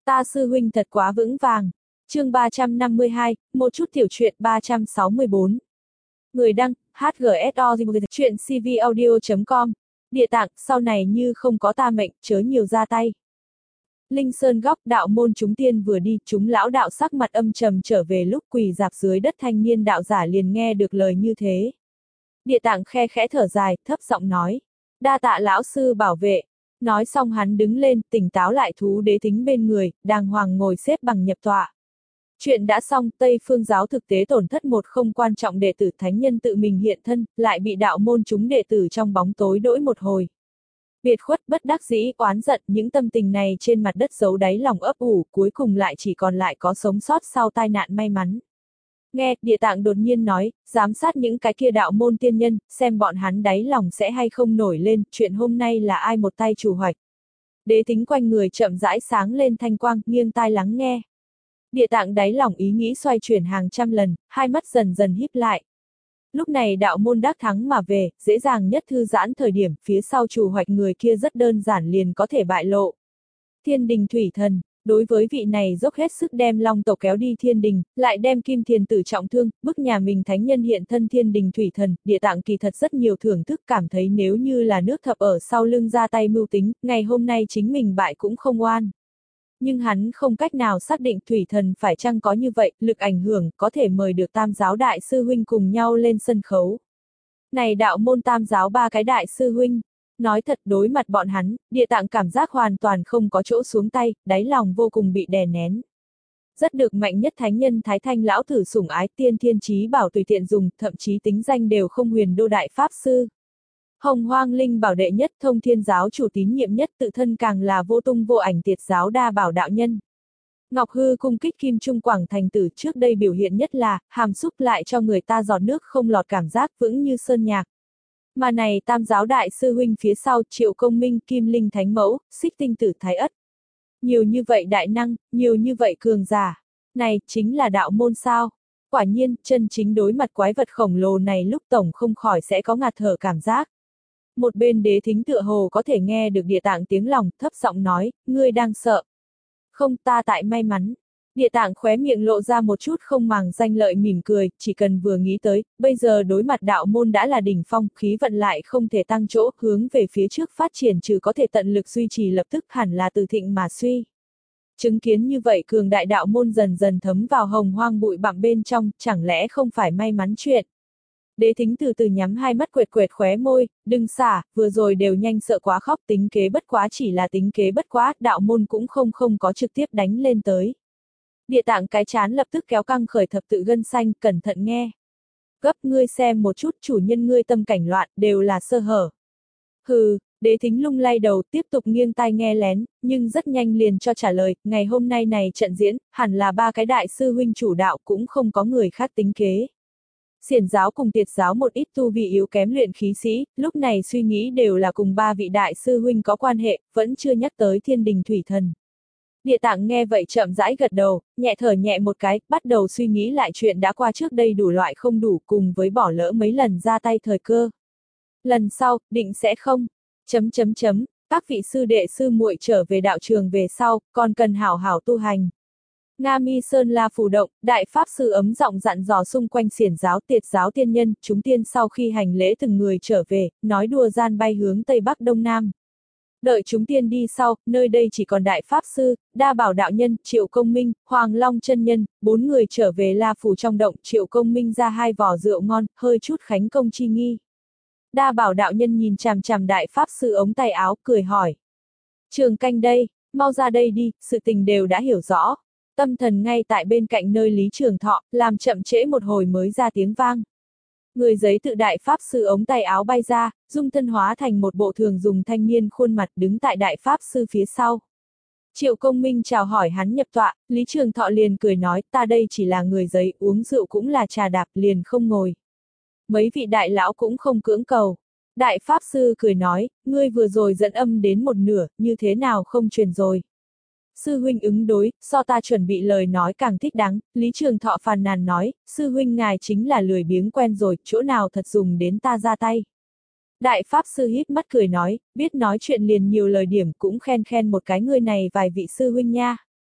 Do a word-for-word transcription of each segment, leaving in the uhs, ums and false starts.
Ta sư huynh thật quá vững vàng. Chương ba trăm năm mươi hai, một chút tiểu truyện ba trăm sáu mươi bốn. Người đăng, hát giê ét o chuyện c v audio chấm com. Địa tạng, sau này như không có ta mệnh, chớ nhiều ra tay. Linh Sơn góc đạo môn chúng tiên vừa đi, chúng lão đạo sắc mặt âm trầm trở về lúc quỳ dạp dưới đất thanh niên đạo giả liền nghe được lời như thế. Địa tạng khe khẽ thở dài, thấp giọng nói. Đa tạ lão sư bảo vệ. Nói xong hắn đứng lên, tỉnh táo lại thú đế tính bên người, đàng hoàng ngồi xếp bằng nhập tọa. Chuyện đã xong, Tây Phương giáo thực tế tổn thất một không quan trọng đệ tử thánh nhân tự mình hiện thân, lại bị đạo môn chúng đệ tử trong bóng tối đỗi một hồi. Biệt khuất bất đắc dĩ, oán giận, những tâm tình này trên mặt đất giấu đáy lòng ấp ủ, cuối cùng lại chỉ còn lại có sống sót sau tai nạn may mắn. Nghe, Địa Tạng đột nhiên nói, giám sát những cái kia đạo môn tiên nhân, xem bọn hắn đáy lòng sẽ hay không nổi lên, chuyện hôm nay là ai một tay chủ hoạch. Đế tính quanh người chậm rãi sáng lên thanh quang, nghiêng tai lắng nghe. Địa Tạng đáy lòng ý nghĩ xoay chuyển hàng trăm lần, hai mắt dần dần híp lại. Lúc này đạo môn đắc thắng mà về, dễ dàng nhất thư giãn thời điểm, phía sau chủ hoạch người kia rất đơn giản liền có thể bại lộ. Thiên đình thủy thần, đối với vị này dốc hết sức đem long tộc kéo đi thiên đình, lại đem kim thiền tử trọng thương, bức nhà mình thánh nhân hiện thân thiên đình thủy thần, Địa Tạng kỳ thật rất nhiều thưởng thức, cảm thấy nếu như là nước thập ở sau lưng ra tay mưu tính, ngày hôm nay chính mình bại cũng không oan. Nhưng hắn không cách nào xác định thủy thần phải chăng có như vậy, lực ảnh hưởng, có thể mời được tam giáo đại sư huynh cùng nhau lên sân khấu. Này đạo môn tam giáo ba cái đại sư huynh, nói thật đối mặt bọn hắn, Địa Tạng cảm giác hoàn toàn không có chỗ xuống tay, đáy lòng vô cùng bị đè nén. Rất được mạnh nhất thánh nhân Thái Thanh lão thử sủng ái, tiên thiên chí bảo tùy tiện dùng, thậm chí tính danh đều không huyền đô đại pháp sư. Hồng Hoang Linh bảo đệ nhất, thông thiên giáo chủ tín nhiệm nhất, tự thân càng là vô tung vô ảnh tiệt giáo đa bảo đạo nhân. Ngọc Hư cung kích Kim Trung Quảng thành tử trước đây biểu hiện nhất là, hàm xúc lại cho người ta giọt nước không lọt cảm giác vững như sơn nhạc. Mà này tam giáo đại sư huynh phía sau, Triệu Công Minh, Kim Linh Thánh Mẫu, Xích Tinh Tử Thái Ất. Nhiều như vậy đại năng, nhiều như vậy cường giả. Này, chính là đạo môn sao? Quả nhiên, chân chính đối mặt quái vật khổng lồ này lúc tổng không khỏi sẽ có ngạt thở cảm giác. Một bên đế thính tựa hồ có thể nghe được Địa Tạng tiếng lòng, thấp giọng nói, ngươi đang sợ. Không, ta tại may mắn. Địa Tạng khóe miệng lộ ra một chút không màng danh lợi mỉm cười, chỉ cần vừa nghĩ tới, bây giờ đối mặt đạo môn đã là đỉnh phong, khí vận lại không thể tăng chỗ, hướng về phía trước phát triển trừ có thể tận lực duy trì lập tức hẳn là từ thịnh mà suy. Chứng kiến như vậy cường đại đạo môn dần dần thấm vào hồng hoang bụi bặm bên trong, chẳng lẽ không phải may mắn chuyện. Đế thính từ từ nhắm hai mắt quệt quệt khóe môi, đừng xả, vừa rồi đều nhanh sợ quá khóc, tính kế bất quá chỉ là tính kế bất quá, đạo môn cũng không không có trực tiếp đánh lên tới. Địa Tạng cái chán lập tức kéo căng khởi thập tự gân xanh, cẩn thận nghe. Gấp ngươi xem một chút, chủ nhân ngươi tâm cảnh loạn, đều là sơ hở. Hừ, đế thính lung lay đầu, tiếp tục nghiêng tai nghe lén, nhưng rất nhanh liền cho trả lời, ngày hôm nay này trận diễn, hẳn là ba cái đại sư huynh chủ đạo cũng không có người khác tính kế. Xiển giáo cùng Tiệt giáo một ít tu vi yếu kém luyện khí sĩ, lúc này suy nghĩ đều là cùng ba vị đại sư huynh có quan hệ, vẫn chưa nhắc tới thiên đình thủy thần. Địa Tạng nghe vậy chậm rãi gật đầu, nhẹ thở nhẹ một cái, bắt đầu suy nghĩ lại chuyện đã qua trước đây đủ loại không đủ cùng với bỏ lỡ mấy lần ra tay thời cơ. Lần sau, định sẽ không. Chấm chấm chấm, các vị sư đệ sư muội trở về đạo trường về sau, còn cần hảo hảo tu hành. Nga Mi Sơn La Phù Động, đại pháp sư ấm giọng dặn dò xung quanh xiển giáo Tiệt giáo tiên nhân, chúng tiên sau khi hành lễ từng người trở về, nói đùa gian bay hướng Tây Bắc Đông Nam. Đợi chúng tiên đi sau, nơi đây chỉ còn đại pháp sư, đa bảo đạo nhân, Triệu Công Minh, Hoàng Long chân nhân, bốn người trở về La Phủ trong động, Triệu Công Minh ra hai vò rượu ngon, hơi chút khánh công chi nghi. Đa bảo đạo nhân nhìn chằm chằm đại pháp sư ống tay áo, cười hỏi. Trường canh đây, mau ra đây đi, sự tình đều đã hiểu rõ. Tâm thần ngay tại bên cạnh nơi Lý Trường Thọ, làm chậm trễ một hồi mới ra tiếng vang. Người giấy tự đại pháp sư ống tay áo bay ra, dung thân hóa thành một bộ thường dùng thanh niên khuôn mặt đứng tại đại pháp sư phía sau. Triệu Công Minh chào hỏi hắn nhập tọa, Lý Trường Thọ liền cười nói, ta đây chỉ là người giấy, uống rượu cũng là trà đạp, liền không ngồi. Mấy vị đại lão cũng không cưỡng cầu. Đại pháp sư cười nói, ngươi vừa rồi dẫn âm đến một nửa, như thế nào không truyền rồi. Sư huynh ứng đối, so ta chuẩn bị lời nói càng thích đáng, Lý Trường Thọ phàn nàn nói, sư huynh ngài chính là lười biếng quen rồi, chỗ nào thật dùng đến ta ra tay. Đại pháp sư híp mắt cười nói, biết nói chuyện liền nhiều lời điểm cũng khen khen một cái ngươi này vài vị sư huynh nha.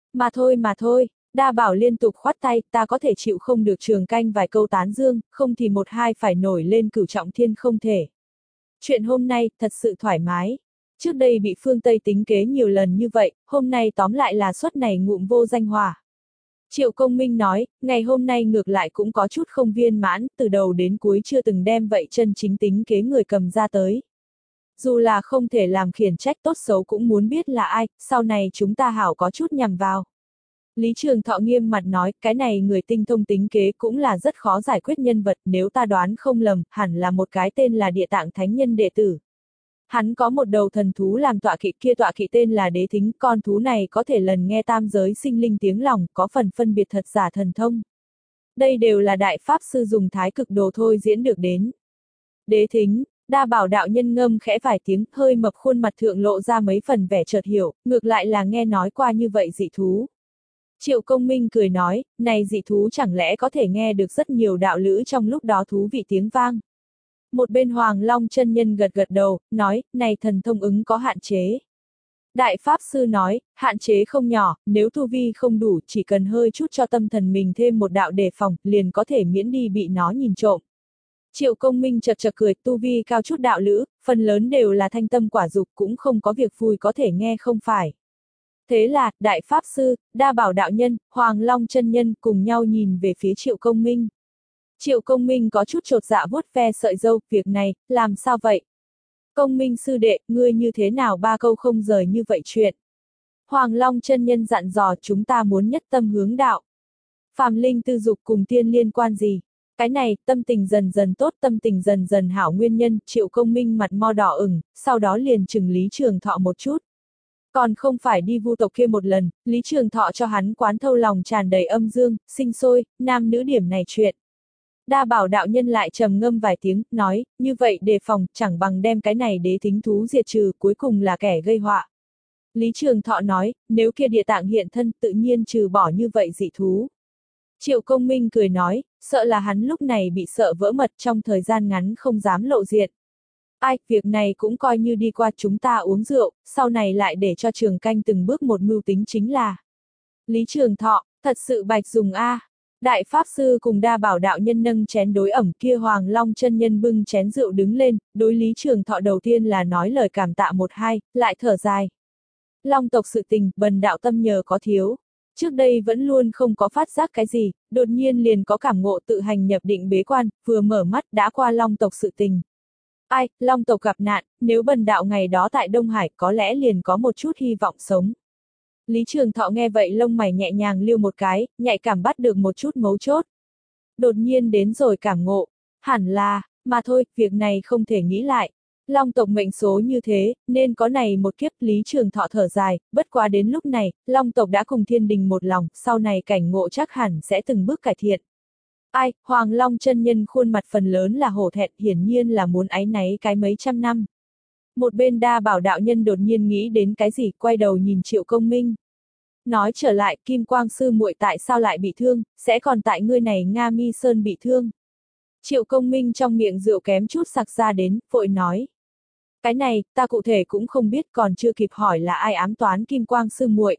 Mà thôi mà thôi, Đa Bảo liên tục khoát tay, ta có thể chịu không được Trường Canh vài câu tán dương, không thì một hai phải nổi lên cửu trọng thiên không thể. Chuyện hôm nay, thật sự thoải mái. Trước đây bị phương Tây tính kế nhiều lần như vậy, hôm nay tóm lại là suất này ngụm vô danh hỏa. Triệu Công Minh nói, ngày hôm nay ngược lại cũng có chút không viên mãn, từ đầu đến cuối chưa từng đem vậy chân chính tính kế người cầm ra tới. Dù là không thể làm khiển trách tốt xấu cũng muốn biết là ai, sau này chúng ta hảo có chút nhằm vào. Lý Trường Thọ nghiêm mặt nói, cái này người tinh thông tính kế cũng là rất khó giải quyết nhân vật, nếu ta đoán không lầm, hẳn là một cái tên là Địa Tạng Thánh Nhân đệ tử. Hắn có một đầu thần thú làm tọa kỵ, kia tọa kỵ tên là Đế Thính, con thú này có thể lần nghe tam giới sinh linh tiếng lòng, có phần phân biệt thật giả thần thông. Đây đều là đại pháp sư dùng thái cực đồ thôi diễn được đến. Đế Thính, Đa Bảo đạo nhân ngâm khẽ vài tiếng, hơi mập khuôn mặt thượng lộ ra mấy phần vẻ chợt hiểu, ngược lại là nghe nói qua như vậy dị thú. Triệu Công Minh cười nói, này dị thú chẳng lẽ có thể nghe được rất nhiều đạo lữ trong lúc đó thú vị tiếng vang. Một bên Hoàng Long chân nhân gật gật đầu, nói, này thần thông ứng có hạn chế. Đại Pháp Sư nói, hạn chế không nhỏ, nếu tu vi không đủ, chỉ cần hơi chút cho tâm thần mình thêm một đạo đề phòng, liền có thể miễn đi bị nó nhìn trộm. Triệu Công Minh chật chật cười, tu vi cao chút đạo lữ, phần lớn đều là thanh tâm quả dục, cũng không có việc vui có thể nghe không phải. Thế là, Đại Pháp Sư, Đa Bảo đạo nhân, Hoàng Long chân nhân cùng nhau nhìn về phía Triệu Công Minh. Triệu Công Minh có chút chột dạ vuốt ve sợi râu, việc này, làm sao vậy? Công Minh sư đệ, ngươi như thế nào ba câu không rời như vậy chuyện? Hoàng Long chân nhân dặn dò chúng ta muốn nhất tâm hướng đạo. Phàm linh tư dục cùng tiên liên quan gì? Cái này, tâm tình dần dần tốt, tâm tình dần dần hảo nguyên nhân, Triệu Công Minh mặt mo đỏ ửng, sau đó liền chừng Lý Trường Thọ một chút. Còn không phải đi vu tộc kia một lần, Lý Trường Thọ cho hắn quán thâu lòng tràn đầy âm dương, sinh sôi, nam nữ điểm này chuyện. Đa Bảo đạo nhân lại trầm ngâm vài tiếng, nói, như vậy đề phòng, chẳng bằng đem cái này Đế Thính thú diệt trừ, cuối cùng là kẻ gây họa. Lý Trường Thọ nói, nếu kia Địa Tạng hiện thân, tự nhiên trừ bỏ như vậy dị thú. Triệu Công Minh cười nói, sợ là hắn lúc này bị sợ vỡ mật trong thời gian ngắn không dám lộ diện. Ai, việc này cũng coi như đi qua chúng ta uống rượu, sau này lại để cho Trường Canh từng bước một mưu tính chính là. Lý Trường Thọ, thật sự bạch dùng a. Đại Pháp Sư cùng Đa Bảo đạo nhân nâng chén đối ẩm kia Hoàng Long chân nhân bưng chén rượu đứng lên, đối Lý Trường Thọ đầu tiên là nói lời cảm tạ một hai, lại thở dài. Long tộc sự tình, bần đạo tâm nhờ có thiếu. Trước đây vẫn luôn không có phát giác cái gì, đột nhiên liền có cảm ngộ tự hành nhập định bế quan, vừa mở mắt đã qua Long tộc sự tình. Ai, Long tộc gặp nạn, nếu bần đạo ngày đó tại Đông Hải có lẽ liền có một chút hy vọng sống. Lý Trường Thọ nghe vậy lông mày nhẹ nhàng liêu một cái, nhạy cảm bắt được một chút mấu chốt. Đột nhiên đến rồi cảm ngộ, hẳn là, mà thôi, việc này không thể nghĩ lại. Long tộc mệnh số như thế, nên có này một kiếp. Lý Trường Thọ thở dài, bất quá đến lúc này, Long tộc đã cùng thiên đình một lòng, sau này cảnh ngộ chắc hẳn sẽ từng bước cải thiện. Ai, Hoàng Long chân nhân khuôn mặt phần lớn là hổ thẹn, hiển nhiên là muốn áy náy cái mấy trăm năm. Một bên Đa Bảo đạo nhân đột nhiên nghĩ đến cái gì, quay đầu nhìn Triệu Công Minh. Nói trở lại, Kim Quang sư muội tại sao lại bị thương, sẽ còn tại ngươi này Nga Mi Sơn bị thương. Triệu Công Minh trong miệng rượu kém chút sặc ra đến, vội nói. Cái này, ta cụ thể cũng không biết, còn chưa kịp hỏi là ai ám toán Kim Quang sư muội.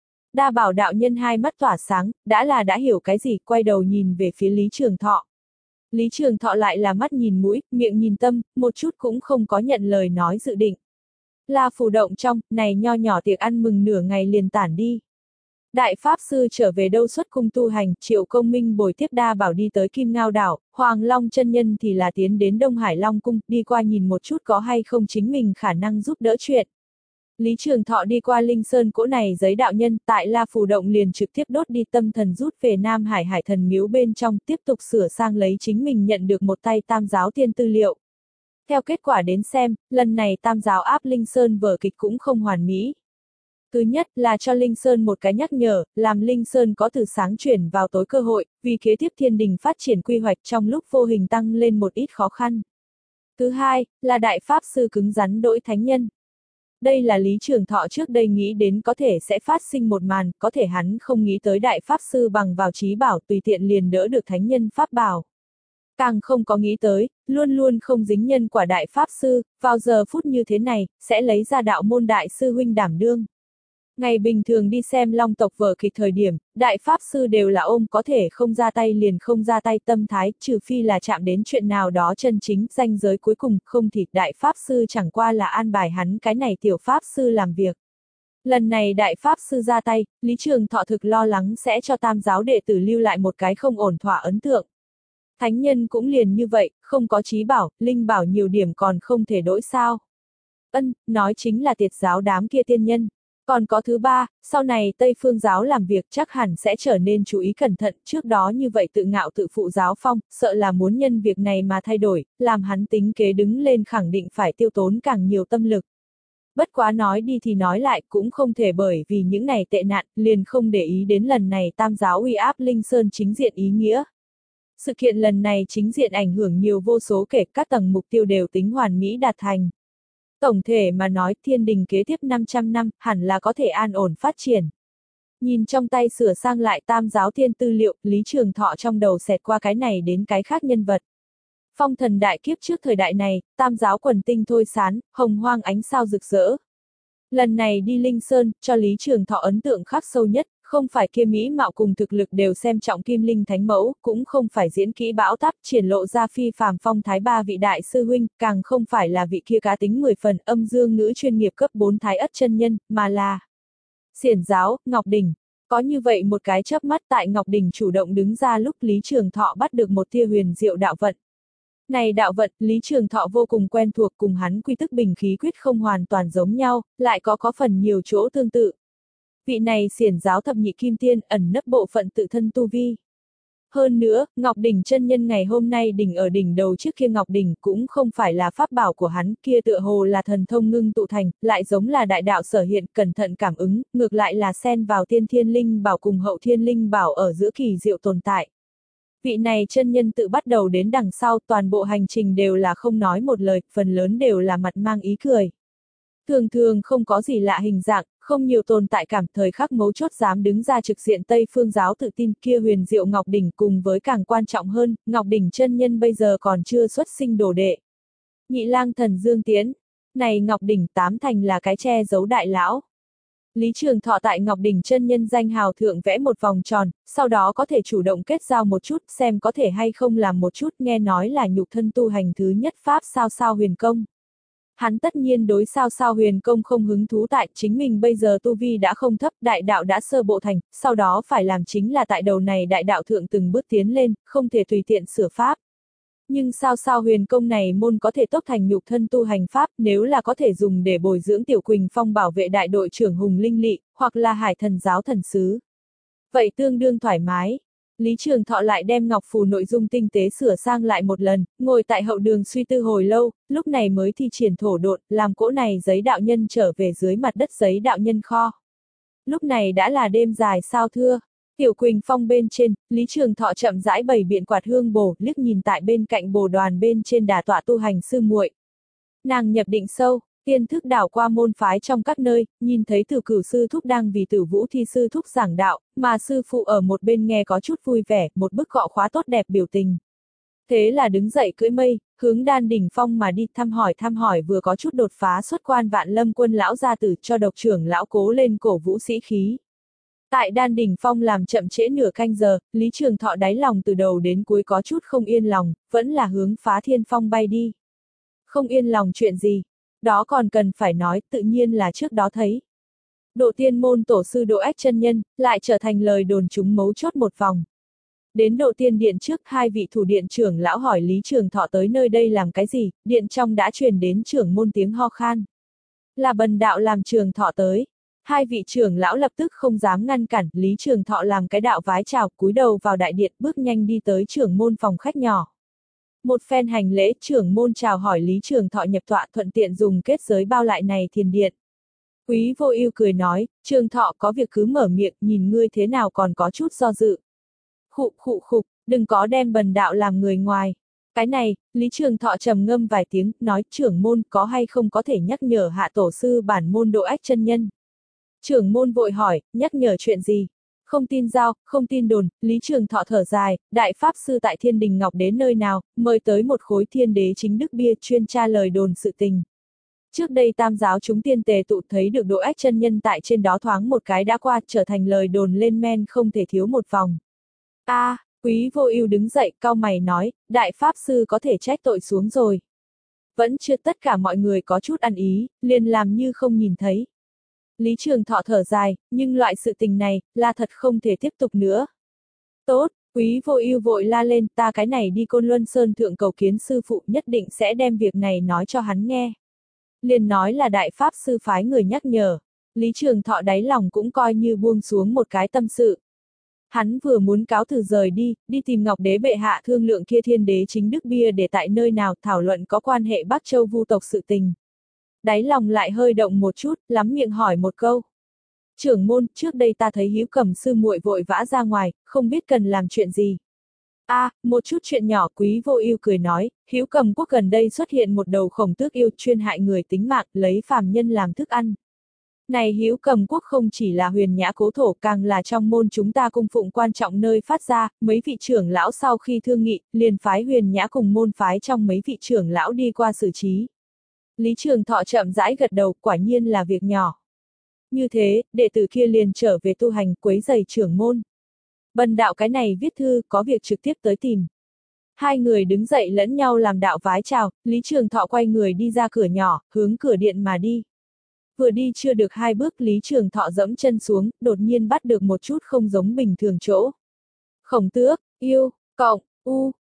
Đa Bảo đạo nhân hai mắt tỏa sáng, đã là đã hiểu cái gì, quay đầu nhìn về phía Lý Trường Thọ. Lý Trường Thọ lại là mắt nhìn mũi, miệng nhìn tâm, một chút cũng không có nhận lời nói dự định. La Phủ động trong, này nho nhỏ tiệc ăn mừng nửa ngày liền tản đi. Đại Pháp Sư trở về đâu xuất cung tu hành, Triệu Công Minh bồi tiếp Đa Bảo đi tới Kim Ngao đảo, Hoàng Long chân nhân thì là tiến đến Đông Hải Long cung, đi qua nhìn một chút có hay không chính mình khả năng giúp đỡ chuyện. Lý Trường Thọ đi qua Linh Sơn cỗ này giấy đạo nhân, tại La Phủ động liền trực tiếp đốt đi tâm thần rút về Nam Hải Hải thần miếu bên trong, tiếp tục sửa sang lấy chính mình nhận được một tay Tam giáo tiên tư liệu. Theo kết quả đến xem, lần này Tam giáo áp Linh Sơn vở kịch cũng không hoàn mỹ. Thứ nhất là cho Linh Sơn một cái nhắc nhở, làm Linh Sơn có từ sáng chuyển vào tối cơ hội, vì kế tiếp thiên đình phát triển quy hoạch trong lúc vô hình tăng lên một ít khó khăn. Thứ hai, là Đại Pháp Sư cứng rắn đỗi thánh nhân. Đây là Lý Trường Thọ trước đây nghĩ đến có thể sẽ phát sinh một màn, có thể hắn không nghĩ tới Đại Pháp Sư bằng vào trí bảo tùy tiện liền đỡ được thánh nhân Pháp bảo. Càng không có nghĩ tới, luôn luôn không dính nhân quả Đại Pháp Sư, vào giờ phút như thế này, sẽ lấy ra đạo môn Đại Sư huynh đảm đương. Ngày bình thường đi xem Long tộc vở kịch thời điểm, đại pháp sư đều là ôm có thể không ra tay liền không ra tay tâm thái, trừ phi là chạm đến chuyện nào đó chân chính, ranh giới cuối cùng, không thì đại pháp sư chẳng qua là an bài hắn cái này tiểu pháp sư làm việc. Lần này đại pháp sư ra tay, Lý Trường Thọ thực lo lắng sẽ cho tam giáo đệ tử lưu lại một cái không ổn thỏa ấn tượng. Thánh nhân cũng liền như vậy, không có trí bảo, linh bảo nhiều điểm còn không thể đổi sao. Ân, nói chính là tiệt giáo đám kia tiên nhân. Còn có thứ ba, sau này Tây Phương giáo làm việc chắc hẳn sẽ trở nên chú ý cẩn thận, trước đó như vậy tự ngạo tự phụ giáo phong, sợ là muốn nhân việc này mà thay đổi, làm hắn tính kế đứng lên khẳng định phải tiêu tốn càng nhiều tâm lực. Bất quá nói đi thì nói lại cũng không thể bởi vì những này tệ nạn, liền không để ý đến lần này tam giáo uy áp Linh Sơn chính diện ý nghĩa. Sự kiện lần này chính diện ảnh hưởng nhiều vô số kể các tầng mục tiêu đều tính hoàn mỹ đạt thành. Tổng thể mà nói thiên đình kế tiếp năm trăm năm hẳn là có thể an ổn phát triển. Nhìn trong tay sửa sang lại tam giáo thiên tư liệu, Lý Trường Thọ trong đầu xẹt qua cái này đến cái khác nhân vật. Phong thần đại kiếp trước thời đại này, tam giáo quần tinh thôi sán, hồng hoang ánh sao rực rỡ. Lần này đi Linh Sơn, cho Lý Trường Thọ ấn tượng khắc sâu nhất, không phải kia mỹ mạo cùng thực lực đều xem trọng Kim Linh Thánh Mẫu, cũng không phải diễn kỹ bão táp triển lộ ra phi phàm phong thái ba vị đại sư huynh, càng không phải là vị kia cá tính mười phần âm dương ngữ chuyên nghiệp cấp bốn thái ất chân nhân, mà là Xiển giáo, Ngọc Đỉnh. Có như vậy một cái chớp mắt tại Ngọc Đỉnh chủ động đứng ra lúc Lý Trường Thọ bắt được một tia huyền diệu đạo vận. Này đạo vận, Lý Trường Thọ vô cùng quen thuộc, cùng hắn quy tức bình khí quyết không hoàn toàn giống nhau, lại có có phần nhiều chỗ tương tự. Vị này xiển giáo thập nhị kim tiên ẩn nấp bộ phận tự thân tu vi. Hơn nữa, Ngọc Đỉnh chân nhân ngày hôm nay đỉnh ở đỉnh đầu trước kia Ngọc Đỉnh cũng không phải là pháp bảo của hắn, kia tựa hồ là thần thông ngưng tụ thành, lại giống là đại đạo sở hiện, cẩn thận cảm ứng, ngược lại là xen vào tiên thiên linh bảo cùng hậu thiên linh bảo ở giữa kỳ diệu tồn tại. Vị này chân nhân tự bắt đầu đến đằng sau, toàn bộ hành trình đều là không nói một lời, phần lớn đều là mặt mang ý cười. Thường thường không có gì lạ hình dạng, không nhiều tồn tại cảm, thời khắc mấu chốt dám đứng ra trực diện Tây Phương giáo tự tin kia huyền diệu Ngọc Đỉnh, cùng với càng quan trọng hơn, Ngọc Đỉnh chân nhân bây giờ còn chưa xuất sinh đồ đệ. Nhị lang thần Dương Tiến, này Ngọc Đỉnh tám thành là cái che giấu đại lão. Lý Trường Thọ tại Ngọc Đỉnh chân nhân danh hào thượng vẽ một vòng tròn, sau đó có thể chủ động kết giao một chút, xem có thể hay không làm một chút, nghe nói là nhục thân tu hành thứ nhất pháp sao sao huyền công. Hắn tất nhiên đối sao sao huyền công không hứng thú, tại chính mình bây giờ tu vi đã không thấp, đại đạo đã sơ bộ thành, sau đó phải làm chính là tại đầu này đại đạo thượng từng bước tiến lên, không thể tùy tiện sửa pháp. Nhưng sao sao huyền công này môn có thể tốc thành nhục thân tu hành pháp, nếu là có thể dùng để bồi dưỡng Tiểu Quỳnh Phong bảo vệ đại đội trưởng Hùng Linh Lị, hoặc là Hải Thần giáo thần sứ. Vậy tương đương thoải mái. Lý Trường Thọ lại đem ngọc phù nội dung tinh tế sửa sang lại một lần, ngồi tại hậu đường suy tư hồi lâu, lúc này mới thi triển thổ độn, làm cỗ này giấy đạo nhân trở về dưới mặt đất giấy đạo nhân kho. Lúc này đã là đêm dài sao thưa. Tiểu Quỳnh Phong bên trên, Lý Trường Thọ chậm rãi bày biện quạt hương bồ, liếc nhìn tại bên cạnh bồ đoàn bên trên đà tọa tu hành sư muội. Nàng nhập định sâu, tiên thức đảo qua môn phái trong các nơi, nhìn thấy Tử Cửu sư thúc đang vì Tử Vũ thi sư thúc giảng đạo, mà sư phụ ở một bên nghe có chút vui vẻ, một bức gọ khóa tốt đẹp biểu tình. Thế là đứng dậy cưỡi mây, hướng Đan Đỉnh Phong mà đi, thăm hỏi thăm hỏi vừa có chút đột phá xuất quan Vạn Lâm quân lão gia tử, cho độc trưởng lão cố lên cổ vũ sĩ khí. Tại Đan Đỉnh Phong làm chậm trễ nửa canh giờ, Lý Trường Thọ đáy lòng từ đầu đến cuối có chút không yên lòng, vẫn là hướng Phá Thiên Phong bay đi. Không yên lòng chuyện gì? Đó còn cần phải nói, tự nhiên là trước đó thấy. Độ tiên môn tổ sư Độ Ách chân nhân, lại trở thành lời đồn chúng mấu chốt một vòng. Đến độ tiên điện trước, hai vị thủ điện trưởng lão hỏi Lý Trường Thọ tới nơi đây làm cái gì, điện trong đã truyền đến trưởng môn tiếng ho khan. Là bần đạo làm Trường Thọ tới. Hai vị trưởng lão lập tức không dám ngăn cản, Lý Trường Thọ làm cái đạo vái chào, cúi đầu vào đại điện, bước nhanh đi tới trưởng môn phòng khách nhỏ. Một phen hành lễ, trưởng môn chào hỏi Lý Trường Thọ nhập tọa, thuận tiện dùng kết giới bao lại này thiền điện. Quý Vô Ưu cười nói, Trường Thọ có việc cứ mở miệng, nhìn ngươi thế nào còn có chút do dự. Khụ khụ khục, đừng có đem bần đạo làm người ngoài. Cái này, Lý Trường Thọ trầm ngâm vài tiếng, nói trưởng môn có hay không có thể nhắc nhở hạ tổ sư bản môn Độ Ách chân nhân. Trưởng môn vội hỏi, nhắc nhở chuyện gì? Không tin giao, không tin đồn, Lý Trường Thọ thở dài, đại pháp sư tại Thiên Đình Ngọc đến nơi nào, mời tới một khối thiên đế chính đức bia chuyên tra lời đồn sự tình. Trước đây tam giáo chúng tiên tề tụ thấy được Độ Ách chân nhân tại trên đó thoáng một cái đã qua, trở thành lời đồn lên men không thể thiếu một vòng. A, à, Quý Vô Ưu đứng dậy, cau mày nói, đại pháp sư có thể trách tội xuống rồi. Vẫn chưa, tất cả mọi người có chút ăn ý, liền làm như không nhìn thấy. Lý Trường Thọ thở dài, nhưng loại sự tình này, là thật không thể tiếp tục nữa. Tốt, Quý Vô Ưu vội la lên, ta cái này đi Côn Luân Sơn thượng cầu kiến sư phụ, nhất định sẽ đem việc này nói cho hắn nghe. Liền nói là đại pháp sư phái người nhắc nhở. Lý Trường Thọ đáy lòng cũng coi như buông xuống một cái tâm sự. Hắn vừa muốn cáo từ rời đi, đi tìm Ngọc Đế bệ hạ thương lượng kia Thiên Đế chính đức bia để tại nơi nào thảo luận có quan hệ Bắc Châu Vu tộc sự tình. Đáy lòng lại hơi động một chút, lắm miệng hỏi một câu. Trưởng môn, trước đây ta thấy Hữu Cầm sư muội vội vã ra ngoài, không biết cần làm chuyện gì. A, à, một chút chuyện nhỏ. Quý Vô Ưu cười nói, Hữu Cầm quốc gần đây xuất hiện một đầu khổng tước yêu chuyên hại người tính mạng, lấy phàm nhân làm thức ăn. Này Hữu Cầm quốc không chỉ là huyền nhã cố thổ, càng là trong môn chúng ta cung phụng quan trọng nơi phát ra, mấy vị trưởng lão sau khi thương nghị, liền phái huyền nhã cùng môn phái trong mấy vị trưởng lão đi qua xử trí. Lý Trường Thọ chậm rãi gật đầu, quả nhiên là việc nhỏ. Như thế, đệ tử kia liền trở về tu hành, quấy rầy trưởng môn. Bần đạo cái này viết thư, có việc trực tiếp tới tìm. Hai người đứng dậy lẫn nhau làm đạo vái chào, Lý Trường Thọ quay người đi ra cửa nhỏ, hướng cửa điện mà đi. Vừa đi chưa được hai bước, Lý Trường Thọ giẫm chân xuống, đột nhiên bắt được một chút không giống bình thường chỗ. Khổng tước, yêu, cộng, u,